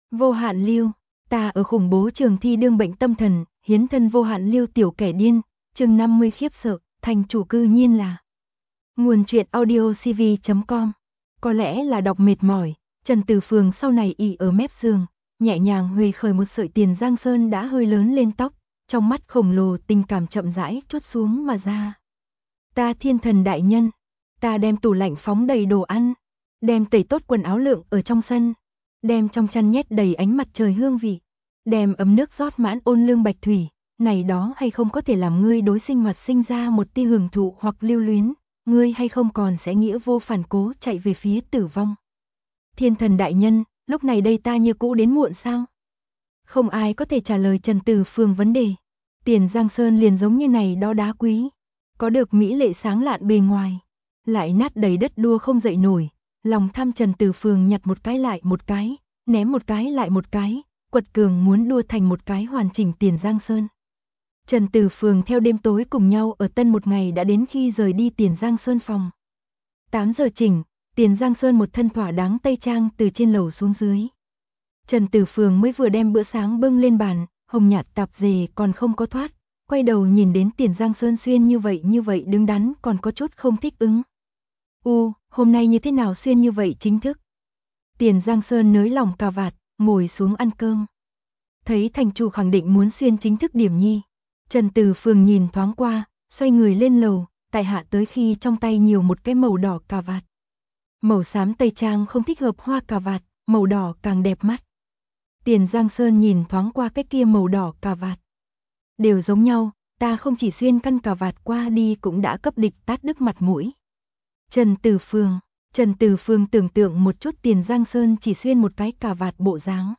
Vô hạn lưu, ta ở khủng bố trường thi đương bệnh tâm thần, hiến thân vô hạn lưu tiểu kẻ điên, chương 50 khiếp sợ, thành chủ cư nhiên là. Nguồn truyện audio cv.com. Có lẽ là đọc mệt mỏi, Trần Tử Phường sau này ỉ ở mép giường, nhẹ nhàng huề khởi một sợi tiền giang sơn đã hơi lớn lên tóc, trong mắt khổng lồ tình cảm chậm rãi trút xuống mà ra. Ta thiên thần đại nhân, ta đem tủ lạnh phóng đầy đồ ăn, đem tẩy tốt quần áo lượng ở trong sân, đem trong chăn nhét đầy ánh mặt trời hương vị, đem ấm nước rót mãn ôn lương bạch thủy, này đó hay không có thể làm ngươi đối sinh hoạt sinh ra một tia hưởng thụ hoặc lưu luyến, ngươi hay không còn sẽ nghĩa vô phản cố chạy về phía tử vong. Thiên thần đại nhân, lúc này đây ta như cũ đến muộn sao? Không ai có thể trả lời Trần Tử Phường vấn đề. Tiền Giang Sơn liền giống như này đó đá quý, có được mỹ lệ sáng lạn bề ngoài, lại nát đầy đất đua không dậy nổi. Lòng tham Trần Tử Phường nhặt một cái lại một cái, ném một cái lại một cái, quật cường muốn đua thành một cái hoàn chỉnh Tiền Giang Sơn. Trần Tử Phường theo đêm tối cùng nhau ở tân một ngày đã đến khi rời đi Tiền Giang Sơn phòng. 8 giờ chỉnh, Tiền Giang Sơn một thân thỏa đáng tây trang từ trên lầu xuống dưới. Trần Tử Phường mới vừa đem bữa sáng bưng lên bàn, hồng nhạt tạp dề còn không có thoát, quay đầu nhìn đến Tiền Giang Sơn xuyên như vậy đứng đắn còn có chút không thích ứng. Hôm nay như thế nào xuyên như vậy chính thức? Tiền Giang Sơn nới lỏng cà vạt, ngồi xuống ăn cơm. Thấy thành chủ khẳng định muốn xuyên chính thức điểm nhi. Trần Tử Phường nhìn thoáng qua, xoay người lên lầu, tại hạ tới khi trong tay nhiều một cái màu đỏ cà vạt. Màu xám tây trang không thích hợp hoa cà vạt, màu đỏ càng đẹp mắt. Tiền Giang Sơn nhìn thoáng qua cái kia màu đỏ cà vạt. Đều giống nhau, ta không chỉ xuyên căn cà vạt qua đi cũng đã cấp địch tát đứt mặt mũi. Trần Tử Phường tưởng tượng một chút Tiền Giang Sơn chỉ xuyên một cái cà vạt bộ dáng.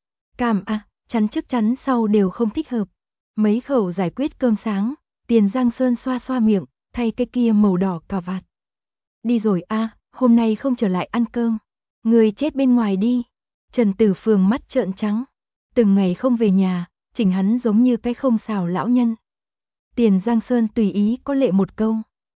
Chắn trước chắn sau đều không thích hợp. Mấy khẩu giải quyết cơm sáng, Tiền Giang Sơn xoa xoa miệng, thay cái kia màu đỏ cà vạt. Đi rồi hôm nay không trở lại ăn cơm. Người chết bên ngoài đi. Trần Tử Phường mắt trợn trắng. Từng ngày không về nhà, chỉnh hắn giống như cái không xào lão nhân. Tiền Giang Sơn tùy ý có lệ một câu.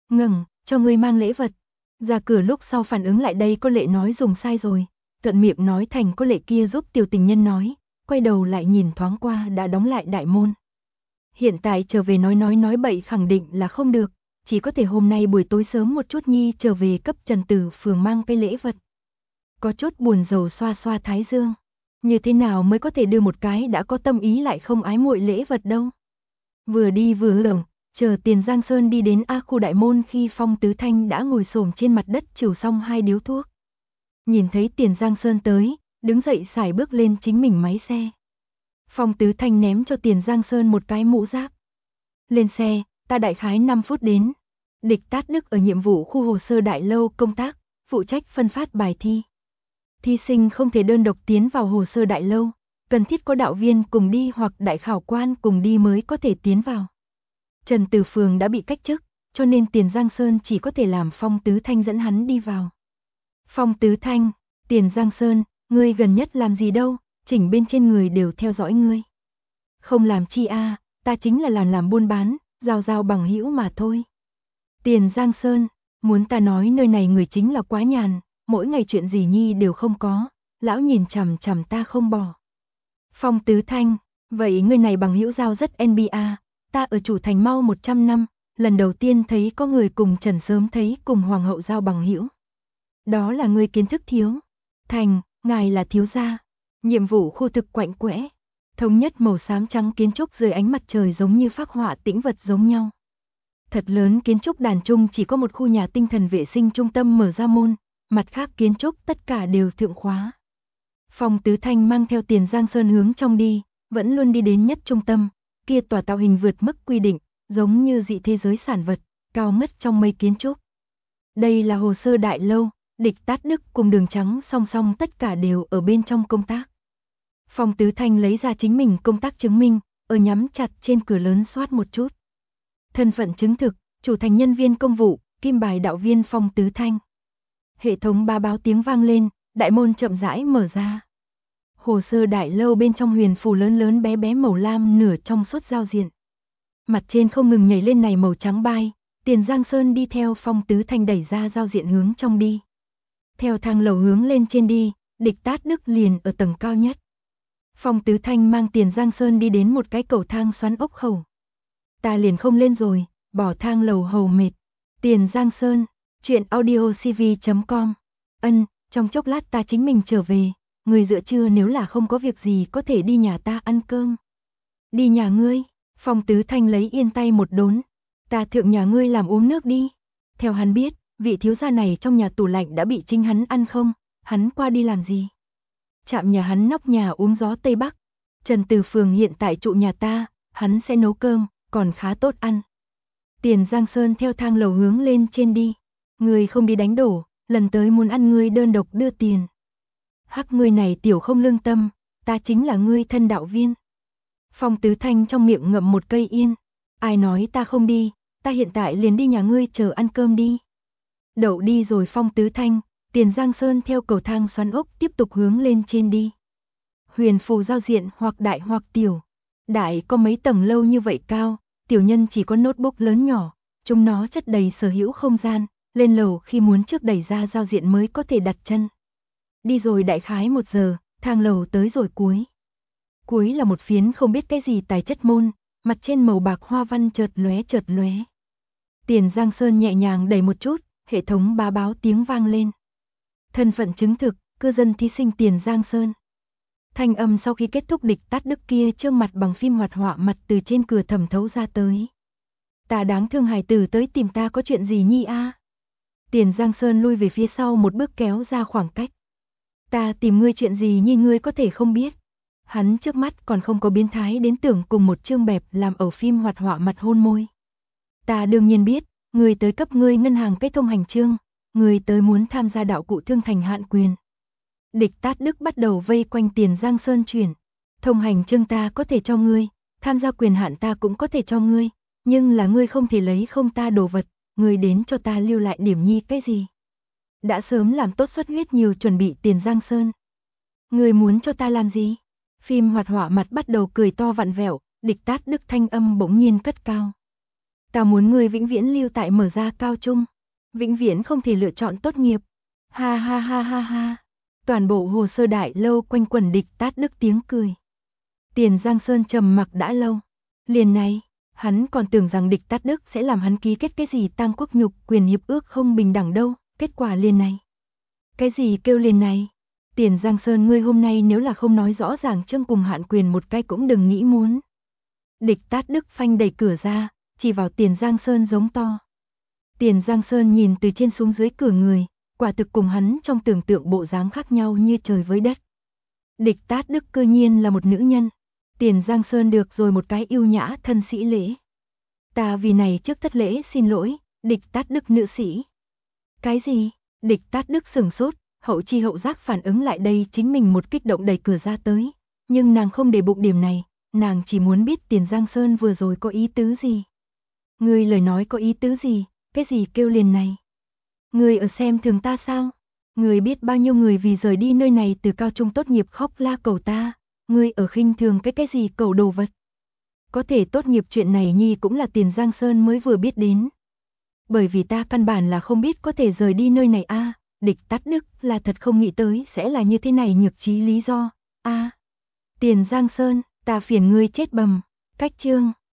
Cho ngươi mang lễ vật. Ra cửa lúc sau phản ứng lại đây có lệ nói dùng sai rồi. Thuận miệng nói thành có lệ kia giúp tiểu tình nhân nói. Quay đầu lại nhìn thoáng qua đã đóng lại đại môn. Hiện tại trở về nói bậy khẳng định là không được. Chỉ có thể hôm nay buổi tối sớm một chút nhi trở về cấp Trần Tử Phường mang cái lễ vật. Có chút buồn rầu xoa xoa thái dương. Như thế nào mới có thể đưa một cái đã có tâm ý lại không ái muội lễ vật đâu. Vừa đi vừa hưởng, chờ Tiền Giang Sơn đi đến khu đại môn khi Phong Tứ Thanh đã ngồi xổm trên mặt đất chịu xong 2 điếu thuốc. Nhìn thấy Tiền Giang Sơn tới, đứng dậy xài bước lên chính mình máy xe. Phong Tứ Thanh ném cho Tiền Giang Sơn một cái mũ giáp. Lên xe, ta đại khái 5 phút đến. Địch Tát Đức ở nhiệm vụ khu hồ sơ đại lâu công tác, phụ trách phân phát bài thi. Thí sinh không thể đơn độc tiến vào hồ sơ đại lâu, cần thiết có đạo viên cùng đi hoặc đại khảo quan cùng đi mới có thể tiến vào. Trần Tử Phường đã bị cách chức, cho nên Tiền Giang Sơn chỉ có thể làm Phong Tứ Thanh dẫn hắn đi vào. Phong Tứ Thanh, Tiền Giang Sơn, ngươi gần nhất làm gì đâu, chỉnh bên trên người đều theo dõi ngươi. Không làm chi ta chính là làm buôn bán, giao bằng hữu mà thôi. Tiền Giang Sơn, muốn ta nói nơi này người chính là quá nhàn, mỗi ngày chuyện gì nhi đều không có, lão nhìn chằm chằm ta không bỏ. Phong Tứ Thanh, vậy người này bằng hữu giao rất NBA, ta ở chủ thành mau 100 năm, lần đầu tiên thấy có người cùng Trần sớm thấy cùng hoàng hậu giao bằng hữu. Đó là người kiến thức thiếu. Thành, ngài là thiếu gia. Nhiệm vụ khu thực quạnh quẽ. Thống nhất màu xám trắng kiến trúc dưới ánh mặt trời giống như phác họa tĩnh vật giống nhau. Thật lớn kiến trúc đàn trung chỉ có một khu nhà tinh thần vệ sinh trung tâm mở ra môn, mặt khác kiến trúc tất cả đều thượng khóa. Phong Tứ Thanh mang theo Tiền Giang Sơn hướng trong đi, vẫn luôn đi đến nhất trung tâm, kia tòa tạo hình vượt mức quy định, giống như dị thế giới sản vật, cao ngất trong mây kiến trúc. Đây là hồ sơ đại lâu, Địch Tát Đức cùng Đường Trắng song song tất cả đều ở bên trong công tác. Phong Tứ Thanh lấy ra chính mình công tác chứng minh, ở nhắm chặt trên cửa lớn soát một chút. Thân phận chứng thực, chủ thành nhân viên công vụ, kim bài đạo viên Phong Tứ Thanh. Hệ thống ba báo tiếng vang lên, đại môn chậm rãi mở ra. Hồ sơ đại lâu bên trong huyền phù lớn bé bé màu lam nửa trong suốt giao diện. Mặt trên không ngừng nhảy lên này màu trắng bai, Tiền Giang Sơn đi theo Phong Tứ Thanh đẩy ra giao diện hướng trong đi. Theo thang lầu hướng lên trên đi, Địch Tát Đức liền ở tầng cao nhất. Phong Tứ Thanh mang Tiền Giang Sơn đi đến một cái cầu thang xoắn ốc khẩu. Ta liền không lên rồi, bỏ thang lầu hầu mệt. Tiền Giang Sơn, truyện audiocv.com. Trong chốc lát ta chính mình trở về, người giữa trưa nếu là không có việc gì có thể đi nhà ta ăn cơm. Đi nhà ngươi, Phong Tứ Thanh lấy yên tay một đốn. Ta thượng nhà ngươi làm uống nước đi. Theo hắn biết, vị thiếu gia này trong nhà tủ lạnh đã bị chính hắn ăn không, hắn qua đi làm gì? Chạm nhà hắn nóc nhà uống gió Tây Bắc. Trần Từ Phường hiện tại trụ nhà ta, hắn sẽ nấu cơm, còn khá tốt ăn. Tiền Giang Sơn theo thang lầu hướng lên trên đi. Ngươi không đi đánh đổ, lần tới muốn ăn ngươi đơn độc đưa tiền. Hắc, ngươi này tiểu không lương tâm, ta chính là ngươi thân đạo viên. Phong Tứ Thanh trong miệng ngậm một cây yên. Ai nói ta không đi, ta hiện tại liền đi nhà ngươi chờ ăn cơm đi. Đậu đi rồi Phong Tứ Thanh, Tiền Giang Sơn theo cầu thang xoắn ốc tiếp tục hướng lên trên đi. Huyền phù giao diện hoặc đại hoặc tiểu. Đại có mấy tầng lâu như vậy cao, tiểu nhân chỉ có notebook lớn nhỏ, chúng nó chất đầy sở hữu không gian, lên lầu khi muốn trước đẩy ra giao diện mới có thể đặt chân. Đi rồi đại khái 1 giờ, thang lầu tới rồi cuối. Cuối là một phiến không biết cái gì tài chất môn, mặt trên màu bạc hoa văn chợt lóe. Tiền Giang Sơn nhẹ nhàng đẩy một chút, hệ thống bá báo tiếng vang lên. Thân phận chứng thực, cư dân thí sinh Tiền Giang Sơn. Thanh âm sau khi kết thúc địch tát đức kia trương mặt bằng phim hoạt họa mặt từ trên cửa thẩm thấu ra tới. Ta đáng thương hài tử tới tìm ta có chuyện gì nhi a? Tiền Giang Sơn lui về phía sau một bước kéo ra khoảng cách. Ta tìm ngươi chuyện gì nhi ngươi có thể không biết. Hắn trước mắt còn không có biến thái đến tưởng cùng một trương bẹp làm ở phim hoạt họa mặt hôn môi. Ta đương nhiên biết, ngươi tới cấp ngươi ngân hàng cái thông hành chương, ngươi tới muốn tham gia đạo cụ thương thành hạn quyền. Địch tát đức bắt đầu vây quanh Tiền Giang Sơn chuyển. Thông hành chương ta có thể cho ngươi, tham gia quyền hạn ta cũng có thể cho ngươi, nhưng là ngươi không thể lấy không ta đồ vật, ngươi đến cho ta lưu lại điểm nhi cái gì. Đã sớm làm tốt xuất huyết nhiều chuẩn bị Tiền Giang Sơn. Ngươi muốn cho ta làm gì? Phim hoạt họa mặt bắt đầu cười to vặn vẹo, địch tát đức thanh âm bỗng nhiên cất cao. Ta muốn ngươi vĩnh viễn lưu tại mở ra cao trung, vĩnh viễn không thể lựa chọn tốt nghiệp. Ha ha ha ha ha. Toàn bộ hồ sơ đại lâu quanh quẩn địch tát đức tiếng cười. Tiền Giang Sơn trầm mặc đã lâu. Liền này, hắn còn tưởng rằng địch tát đức sẽ làm hắn ký kết cái gì tam quốc nhục quyền hiệp ước không bình đẳng đâu, kết quả liền này. Cái gì kêu liền này? Tiền Giang Sơn ngươi hôm nay nếu là không nói rõ ràng chương cùng hạn quyền một cái cũng đừng nghĩ muốn. Địch tát đức phanh đẩy cửa ra, chỉ vào Tiền Giang Sơn giống to. Tiền Giang Sơn nhìn từ trên xuống dưới cửa người, quả thực cùng hắn trong tưởng tượng bộ dáng khác nhau như trời với đất. Địch tát đức cư nhiên là một nữ nhân. Tiền Giang Sơn được rồi một cái yêu nhã thân sĩ lễ. Ta vì này trước thất lễ xin lỗi, địch tát đức nữ sĩ. Cái gì? Địch tát đức sửng sốt, hậu chi hậu giác phản ứng lại đây chính mình một kích động đẩy cửa ra tới. Nhưng nàng không để bụng điểm này, nàng chỉ muốn biết Tiền Giang Sơn vừa rồi có ý tứ gì. Ngươi lời nói có ý tứ gì, cái gì kêu liền này? Ngươi ở xem thường ta sao? Ngươi biết bao nhiêu người vì rời đi nơi này từ cao trung tốt nghiệp khóc la cầu ta, ngươi ở khinh thường cái gì cầu đồ vật. Có thể tốt nghiệp chuyện này nhi cũng là Tiền Giang Sơn mới vừa biết đến. Bởi vì ta căn bản là không biết có thể rời đi nơi này a. Địch tát đức là thật không nghĩ tới sẽ là như thế này nhược trí lý do. Tiền Giang Sơn, ta phiền ngươi chết bầm. Cách chương